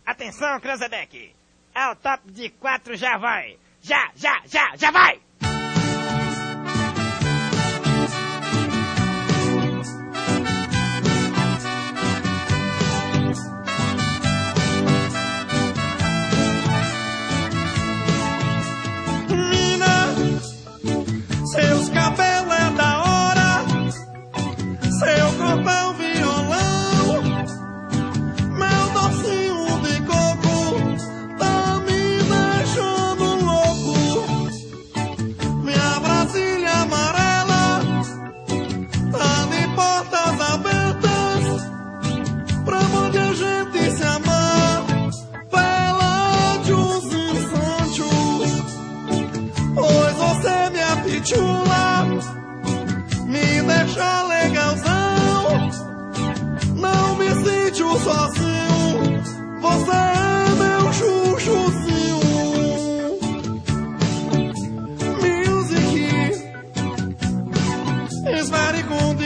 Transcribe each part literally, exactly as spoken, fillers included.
Atenção, Cranzebeck. Ao top de quatro já vai. Já, já, já, já vai! Seus cabelos é da hora, seu corpo é um violão, meu docinho de coco tá me deixando louco. Minha Brasília amarela tá de portas abertas pra onde a gente se amar pela de instantes. Pois você me apitula, me deixa legalzão, não me sinto sozinho, você é meu chuchuzinho. Music is very good.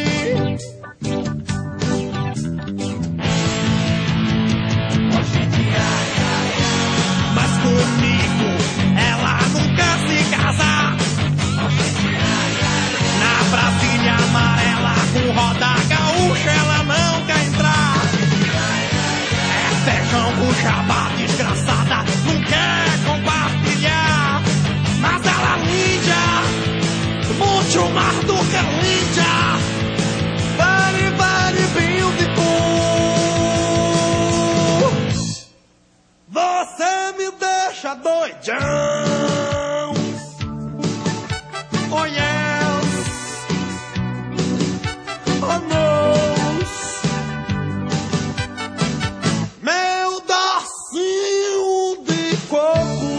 Mas comigo ela nunca se casa. Na Brasília amarela com roda gaúcha ela não quer entrar. É feijão com jabá desgraçada, não quer compartilhar. Mas ela linda, muito mais do que linda. Very, very beautiful. Você me deixa doidão. Oh yes, oh no, meu docinho de coco.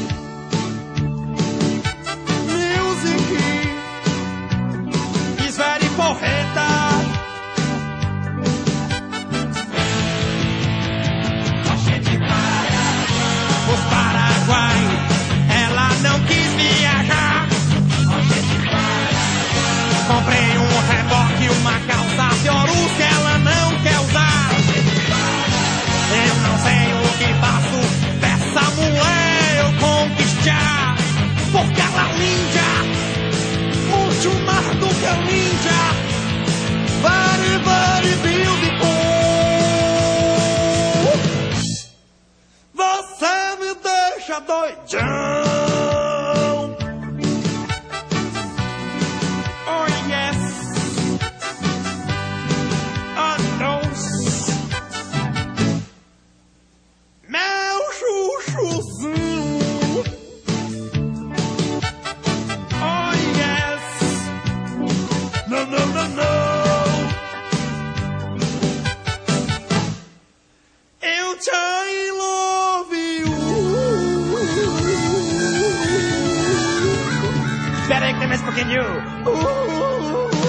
Music is very porreta. Os Paraguai, ela não quis viajar. Comprei um reboque, uma calça Fiorucci, ela não quer usar. Eu não sei o que faço dessa mulher eu conquistar. Porque ela é linda, muito mais do que linda. Very, very beautiful. Você me deixa doidão. Espera aí que tem mais um pouquinho. Uh,